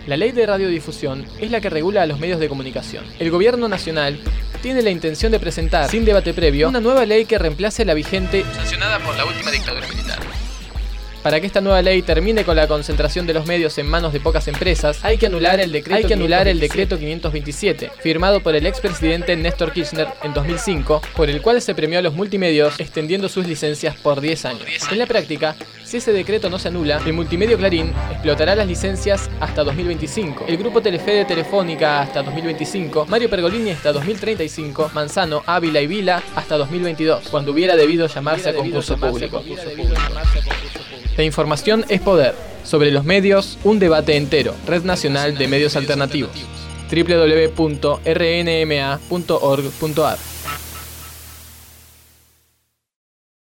La ley de radiodifusión es la que regula a los medios de comunicación. El gobierno nacional tiene la intención de presentar, sin debate previo, una nueva ley que reemplace la vigente, sancionada por la última dictadura militar. Para que esta nueva ley termine con la concentración de los medios en manos de pocas empresas, hay que anular el decreto 527, firmado por el expresidente Néstor Kirchner en 2005, por el cual se premió a los multimedios extendiendo sus licencias por 10 años. En la práctica, si ese decreto no se anula, el multimedio Clarín explotará las licencias hasta 2025, el grupo Telefe de Telefónica hasta 2025, Mario Pergolini hasta 2035, Manzano, Ávila y Vila hasta 2022, cuando hubiera debido llamarse a concurso público. La información es poder. Sobre los medios, un debate entero. Red Nacional de Medios Alternativos. www.rnma.org.ar